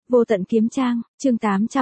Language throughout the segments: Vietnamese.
Vô tận kiếm trang, chương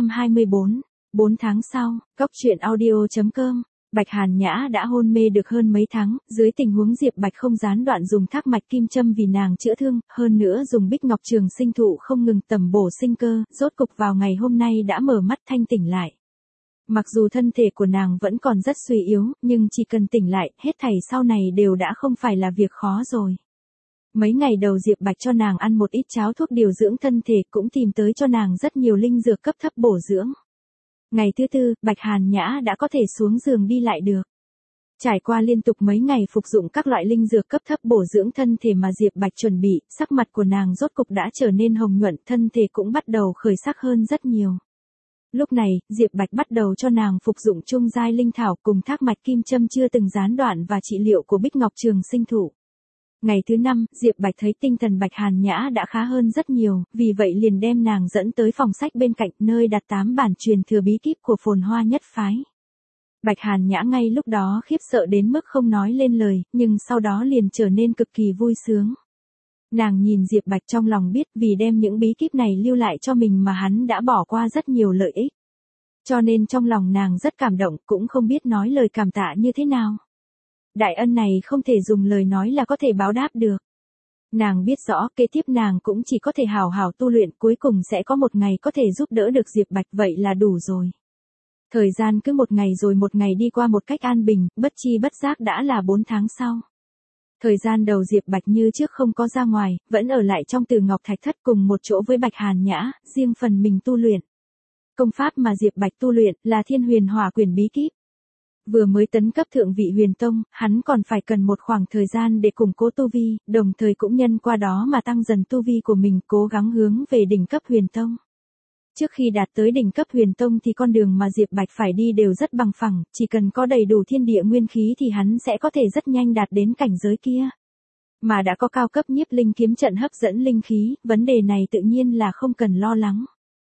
824, 4 tháng sau, Cốc truyện audio.com. Bạch Hàn Nhã đã hôn mê được hơn mấy tháng, dưới tình huống Diệp Bạch không gián đoạn dùng thác mạch kim châm vì nàng chữa thương, hơn nữa dùng bích ngọc trường sinh thụ không ngừng tầm bổ sinh cơ, rốt cục vào ngày hôm nay đã mở mắt thanh tỉnh lại. Mặc dù thân thể của nàng vẫn còn rất suy yếu, nhưng chỉ cần tỉnh lại, hết thảy sau này đều đã không phải là việc khó rồi. Mấy ngày đầu Diệp Bạch cho nàng ăn một ít cháo thuốc điều dưỡng thân thể, cũng tìm tới cho nàng rất nhiều linh dược cấp thấp bổ dưỡng. Ngày thứ tư, Bạch Hàn Nhã đã có thể xuống giường đi lại được. Trải qua liên tục mấy ngày phục dụng các loại linh dược cấp thấp bổ dưỡng thân thể mà Diệp Bạch chuẩn bị, sắc mặt của nàng rốt cục đã trở nên hồng nhuận, thân thể cũng bắt đầu khởi sắc hơn rất nhiều. Lúc này, Diệp Bạch bắt đầu cho nàng phục dụng trung giai linh thảo cùng thác mạch kim châm chưa từng gián đoạn và trị liệu của bích ngọc trường sinh thụ. Ngày thứ 5, Diệp Bạch thấy tinh thần Bạch Hàn Nhã đã khá hơn rất nhiều, vì vậy liền đem nàng dẫn tới phòng sách bên cạnh nơi đặt 8 bản truyền thừa bí kíp của Phồn Hoa nhất phái. Bạch Hàn Nhã ngay lúc đó khiếp sợ đến mức không nói lên lời, nhưng sau đó liền trở nên cực kỳ vui sướng. Nàng nhìn Diệp Bạch trong lòng biết vì đem những bí kíp này lưu lại cho mình mà hắn đã bỏ qua rất nhiều lợi ích. Cho nên trong lòng nàng rất cảm động, cũng không biết nói lời cảm tạ như thế nào. Đại ân này không thể dùng lời nói là có thể báo đáp được. Nàng biết rõ kế tiếp nàng cũng chỉ có thể hào hào tu luyện, cuối cùng sẽ có một ngày có thể giúp đỡ được Diệp Bạch, vậy là đủ rồi. Thời gian cứ một ngày rồi một ngày đi qua một cách an bình, bất chi bất giác đã là 4 tháng sau. Thời gian đầu Diệp Bạch như trước không có ra ngoài, vẫn ở lại trong Từ Ngọc Thạch Thất cùng một chỗ với Bạch Hàn Nhã, riêng phần mình tu luyện. Công pháp mà Diệp Bạch tu luyện là Thiên Huyền Hỏa Quyền bí kíp. Vừa mới tấn cấp thượng vị Huyền Tông, hắn còn phải cần một khoảng thời gian để củng cố tu vi, đồng thời cũng nhân qua đó mà tăng dần tu vi của mình, cố gắng hướng về đỉnh cấp Huyền Tông. Trước khi đạt tới đỉnh cấp Huyền Tông thì con đường mà Diệp Bạch phải đi đều rất bằng phẳng, chỉ cần có đầy đủ thiên địa nguyên khí thì hắn sẽ có thể rất nhanh đạt đến cảnh giới kia. Mà đã có cao cấp nhiếp linh kiếm trận hấp dẫn linh khí, vấn đề này tự nhiên là không cần lo lắng.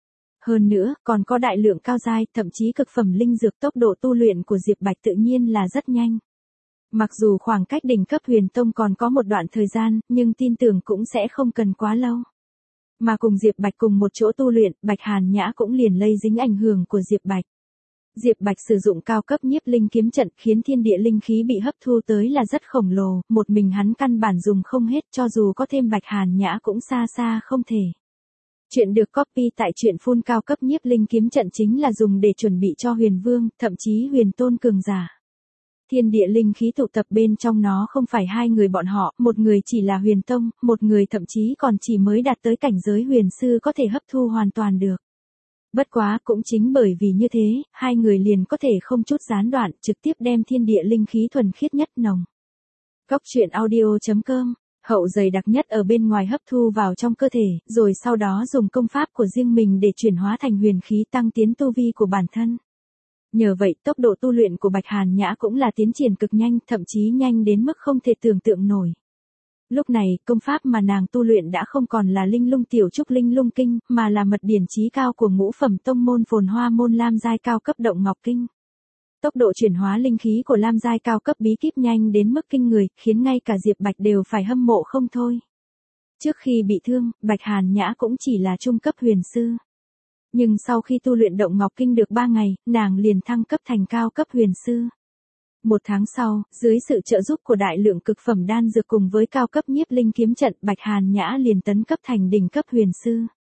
Hơn nữa, còn có đại lượng cao giai, thậm chí cực phẩm linh dược, tốc độ tu luyện của Diệp Bạch tự nhiên là rất nhanh. Mặc dù khoảng cách đỉnh cấp Huyền Tông còn có một đoạn thời gian, nhưng tin tưởng cũng sẽ không cần quá lâu. Mà cùng Diệp Bạch cùng một chỗ tu luyện, Bạch Hàn Nhã cũng liền lây dính ảnh hưởng của Diệp Bạch. Diệp Bạch sử dụng cao cấp nhiếp linh kiếm trận khiến thiên địa linh khí bị hấp thu tới là rất khổng lồ, một mình hắn căn bản dùng không hết, cho dù có thêm Bạch Hàn Nhã cũng xa xa không thể. Chuyện được copy tại truyện phun cao cấp nhiếp linh kiếm trận chính là dùng để chuẩn bị cho Huyền Vương, thậm chí Huyền Tôn cường giả. Thiên địa linh khí tụ tập bên trong nó không phải hai người bọn họ, một người chỉ là Huyền Tông, một người thậm chí còn chỉ mới đạt tới cảnh giới huyền sư có thể hấp thu hoàn toàn được. Bất quá cũng chính bởi vì như thế, hai người liền có thể không chút gián đoạn, trực tiếp đem thiên địa linh khí thuần khiết nhất nồng. Cốc truyện audio.com. Hậu dày đặc nhất ở bên ngoài hấp thu vào trong cơ thể, rồi sau đó dùng công pháp của riêng mình để chuyển hóa thành huyền khí tăng tiến tu vi của bản thân. Nhờ vậy, tốc độ tu luyện của Bạch Hàn Nhã cũng là tiến triển cực nhanh, thậm chí nhanh đến mức không thể tưởng tượng nổi. Lúc này, công pháp mà nàng tu luyện đã không còn là Linh Lung Tiểu Trúc Linh Lung Kinh, mà là mật điển chí cao của ngũ phẩm tông môn Phồn Hoa môn Lam giai cao cấp Động Ngọc Kinh. Tốc độ chuyển hóa linh khí của Lam giai cao cấp bí kíp nhanh đến mức kinh người, khiến ngay cả Diệp Bạch đều phải hâm mộ không thôi. Trước khi bị thương, Bạch Hàn Nhã cũng chỉ là trung cấp huyền sư. Nhưng sau khi tu luyện Động Ngọc Kinh được 3 ngày, nàng liền thăng cấp thành cao cấp huyền sư. 1 tháng sau, dưới sự trợ giúp của đại lượng cực phẩm đan dược cùng với cao cấp nhiếp linh kiếm trận, Bạch Hàn Nhã liền tấn cấp thành đỉnh cấp huyền sư.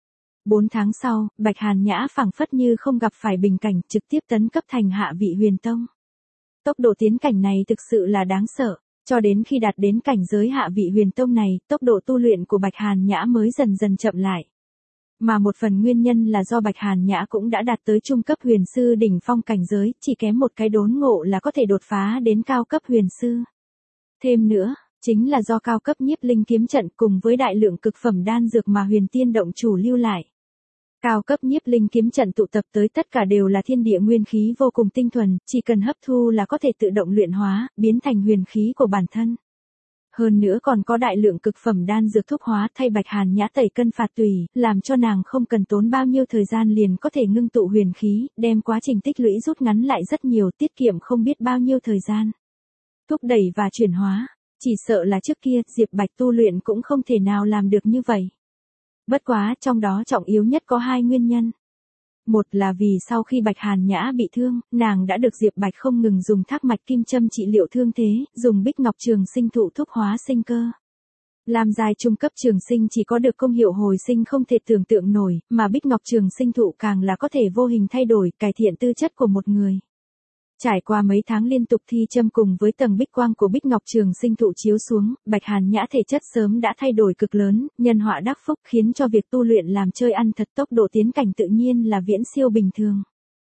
4 tháng sau, Bạch Hàn Nhã phảng phất như không gặp phải bình cảnh, trực tiếp tấn cấp thành hạ vị Huyền Tông. Tốc độ tiến cảnh này thực sự là đáng sợ, cho đến khi đạt đến cảnh giới hạ vị Huyền Tông này, tốc độ tu luyện của Bạch Hàn Nhã mới dần dần chậm lại. Mà một phần nguyên nhân là do Bạch Hàn Nhã cũng đã đạt tới trung cấp huyền sư đỉnh phong cảnh giới, chỉ kém một cái đốn ngộ là có thể đột phá đến cao cấp huyền sư. Thêm nữa, chính là do cao cấp nhiếp linh kiếm trận cùng với đại lượng cực phẩm đan dược mà Huyền Tiên động chủ lưu lại. Cao cấp nhiếp linh kiếm trận tụ tập tới tất cả đều là thiên địa nguyên khí vô cùng tinh thuần, chỉ cần hấp thu là có thể tự động luyện hóa, biến thành huyền khí của bản thân. Hơn nữa còn có đại lượng cực phẩm đan dược thúc hóa thay Bạch Hàn Nhã tẩy cân phạt tùy, làm cho nàng không cần tốn bao nhiêu thời gian liền có thể ngưng tụ huyền khí, đem quá trình tích lũy rút ngắn lại rất nhiều, tiết kiệm không biết bao nhiêu thời gian. Thúc đẩy và chuyển hóa, chỉ sợ là trước kia Diệp Bạch tu luyện cũng không thể nào làm được như vậy. Bất quá trong đó trọng yếu nhất có hai nguyên nhân. Một là vì sau khi Bạch Hàn Nhã bị thương, nàng đã được Diệp Bạch không ngừng dùng thác mạch kim châm trị liệu thương thế, dùng bích ngọc trường sinh thụ thúc hóa sinh cơ. Lam giai trung cấp trường sinh chỉ có được công hiệu hồi sinh không thể tưởng tượng nổi, mà bích ngọc trường sinh thụ càng là có thể vô hình thay đổi, cải thiện tư chất của một người. Trải qua mấy tháng liên tục thi châm cùng với tầng bích quang của bích ngọc trường sinh thụ chiếu xuống, Bạch Hàn Nhã thể chất sớm đã thay đổi cực lớn, nhân họa đắc phúc khiến cho việc tu luyện làm chơi ăn thật tốc độ tiến cảnh tự nhiên là viễn siêu bình thường.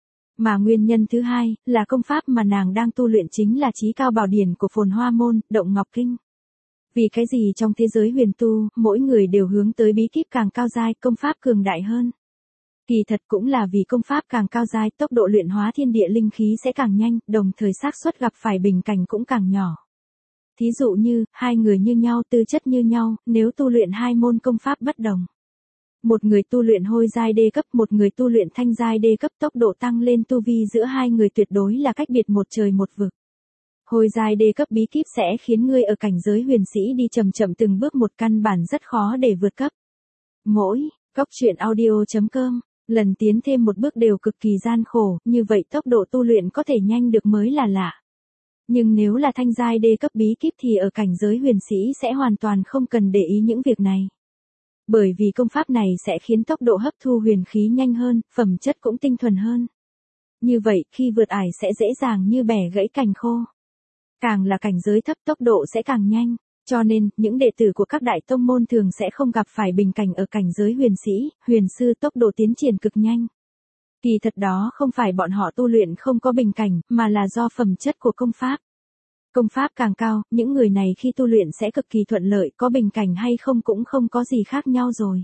Mà nguyên nhân thứ hai, là công pháp mà nàng đang tu luyện chính là chí cao bảo điển của Phồn Hoa Môn, Động Ngọc Kinh. Vì cái gì trong thế giới huyền tu, mỗi người đều hướng tới bí kíp càng cao giai, công pháp cường đại hơn. Kỳ thật cũng là vì công pháp càng cao giai, tốc độ luyện hóa thiên địa linh khí sẽ càng nhanh, đồng thời xác suất gặp phải bình cảnh cũng càng nhỏ. Thí dụ như, hai người như nhau, tư chất như nhau, nếu tu luyện hai môn công pháp bất đồng. Một người tu luyện hôi giai đê cấp, một người tu luyện thanh giai đê cấp, tốc độ tăng lên tu vi giữa hai người tuyệt đối là cách biệt một trời một vực. Hôi giai đê cấp bí kíp sẽ khiến ngươi ở cảnh giới huyền sĩ đi chậm chậm từng bước một, căn bản rất khó để vượt cấp. Mỗi Cốc truyện audio.com lần tiến thêm một bước đều cực kỳ gian khổ, như vậy tốc độ tu luyện có thể nhanh được mới là lạ. Nhưng nếu là thanh giai đê cấp bí kíp thì ở cảnh giới huyền sĩ sẽ hoàn toàn không cần để ý những việc này. Bởi vì công pháp này sẽ khiến tốc độ hấp thu huyền khí nhanh hơn, phẩm chất cũng tinh thuần hơn. Như vậy, khi vượt ải sẽ dễ dàng như bẻ gãy cành khô. Càng là cảnh giới thấp tốc độ sẽ càng nhanh, cho nên, những đệ tử của các đại tông môn thường sẽ không gặp phải bình cảnh ở cảnh giới huyền sĩ, huyền sư tốc độ tiến triển cực nhanh. Kỳ thật đó không phải bọn họ tu luyện không có bình cảnh, mà là do phẩm chất của công pháp. Công pháp càng cao, những người này khi tu luyện sẽ cực kỳ thuận lợi, có bình cảnh hay không cũng không có gì khác nhau rồi.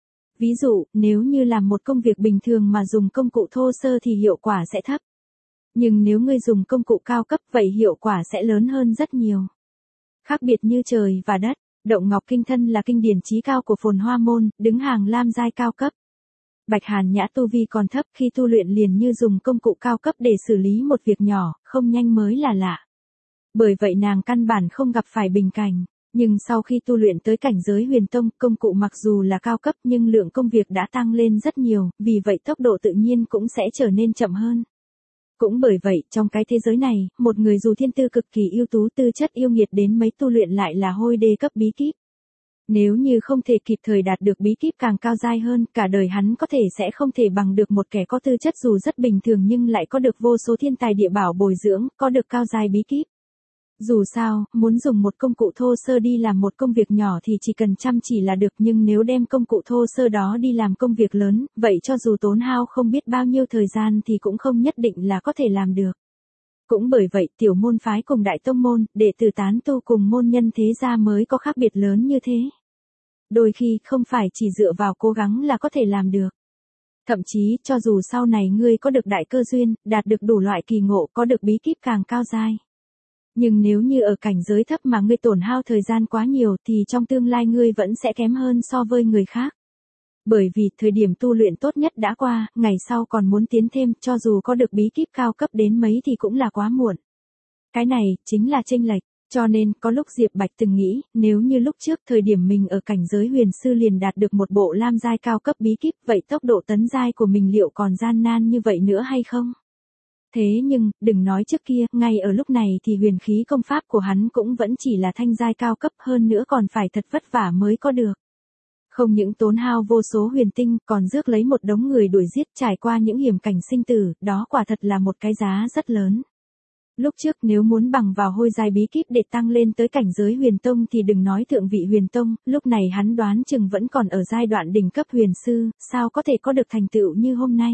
Ví dụ, nếu như làm một công việc bình thường mà dùng công cụ thô sơ thì hiệu quả sẽ thấp. Nhưng nếu ngươi dùng công cụ cao cấp vậy hiệu quả sẽ lớn hơn rất nhiều. Khác biệt như trời và đất, Động Ngọc Kinh thân là kinh điển chí cao của Phồn Hoa Môn, đứng hàng lam giai cao cấp. Bạch Hàn Nhã tu vi còn thấp, khi tu luyện liền như dùng công cụ cao cấp để xử lý một việc nhỏ, không nhanh mới là lạ. Bởi vậy nàng căn bản không gặp phải bình cảnh, nhưng sau khi tu luyện tới cảnh giới huyền tông, công cụ mặc dù là cao cấp nhưng lượng công việc đã tăng lên rất nhiều, vì vậy tốc độ tự nhiên cũng sẽ trở nên chậm hơn. Cũng bởi vậy, trong cái thế giới này, một người dù thiên tư cực kỳ ưu tú, tư chất yêu nghiệt đến mấy, tu luyện lại là hôi đê cấp bí kíp. Nếu như không thể kịp thời đạt được bí kíp càng cao giai hơn, cả đời hắn có thể sẽ không thể bằng được một kẻ có tư chất dù rất bình thường nhưng lại có được vô số thiên tài địa bảo bồi dưỡng, có được cao giai bí kíp. Dù sao, muốn dùng một công cụ thô sơ đi làm một công việc nhỏ thì chỉ cần chăm chỉ là được, nhưng nếu đem công cụ thô sơ đó đi làm công việc lớn, vậy cho dù tốn hao không biết bao nhiêu thời gian thì cũng không nhất định là có thể làm được. Cũng bởi vậy, tiểu môn phái cùng đại tông môn, đệ tử tán tu cùng môn nhân thế gia mới có khác biệt lớn như thế. Đôi khi, không phải chỉ dựa vào cố gắng là có thể làm được. Thậm chí, cho dù sau này ngươi có được đại cơ duyên, đạt được đủ loại kỳ ngộ, có được bí kíp càng cao giai. Nhưng nếu như ở cảnh giới thấp mà ngươi tổn hao thời gian quá nhiều thì trong tương lai ngươi vẫn sẽ kém hơn so với người khác. Bởi vì thời điểm tu luyện tốt nhất đã qua, ngày sau còn muốn tiến thêm, cho dù có được bí kíp cao cấp đến mấy thì cũng là quá muộn. Cái này, chính là chênh lệch. Cho nên, có lúc Diệp Bạch từng nghĩ, nếu như lúc trước thời điểm mình ở cảnh giới huyền sư liền đạt được một bộ lam giai cao cấp bí kíp, vậy tốc độ tấn giai của mình liệu còn gian nan như vậy nữa hay không? Thế nhưng, đừng nói trước kia, ngay ở lúc này thì huyền khí công pháp của hắn cũng vẫn chỉ là thanh giai cao cấp, hơn nữa còn phải thật vất vả mới có được. Không những tốn hao vô số huyền tinh, còn rước lấy một đống người đuổi giết, trải qua những hiểm cảnh sinh tử, đó quả thật là một cái giá rất lớn. Lúc trước nếu muốn bằng vào hôi giai bí kíp để tăng lên tới cảnh giới huyền tông thì đừng nói thượng vị huyền tông, lúc này hắn đoán chừng vẫn còn ở giai đoạn đỉnh cấp huyền sư, sao có thể có được thành tựu như hôm nay.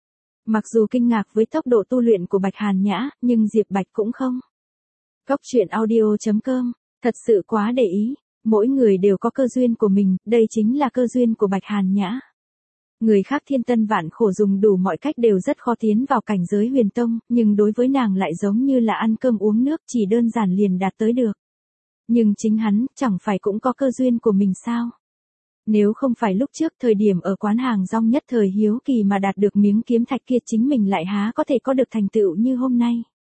Mặc dù kinh ngạc với tốc độ tu luyện của Bạch Hàn Nhã, nhưng Diệp Bạch cũng không. Cốc truyện audio.com, thật sự quá để ý, mỗi người đều có cơ duyên của mình, đây chính là cơ duyên của Bạch Hàn Nhã. Người khác thiên tân vạn khổ dùng đủ mọi cách đều rất khó tiến vào cảnh giới huyền tông, nhưng đối với nàng lại giống như là ăn cơm uống nước, chỉ đơn giản liền đạt tới được. Nhưng chính hắn, chẳng phải cũng có cơ duyên của mình sao? Nếu không phải lúc trước thời điểm ở quán hàng rong nhất thời hiếu kỳ mà đạt được miếng kiếm thạch kia, chính mình lại há có thể có được thành tựu như hôm nay.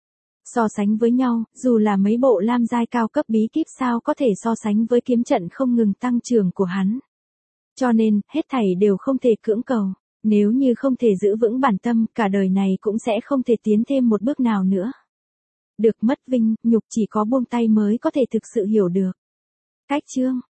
So sánh với nhau, dù là mấy bộ lam giai cao cấp bí kíp sao có thể so sánh với kiếm trận không ngừng tăng trưởng của hắn. Cho nên, hết thảy đều không thể cưỡng cầu. Nếu như không thể giữ vững bản tâm, cả đời này cũng sẽ không thể tiến thêm một bước nào nữa. Được mất vinh, nhục chỉ có buông tay mới có thể thực sự hiểu được. Cách chương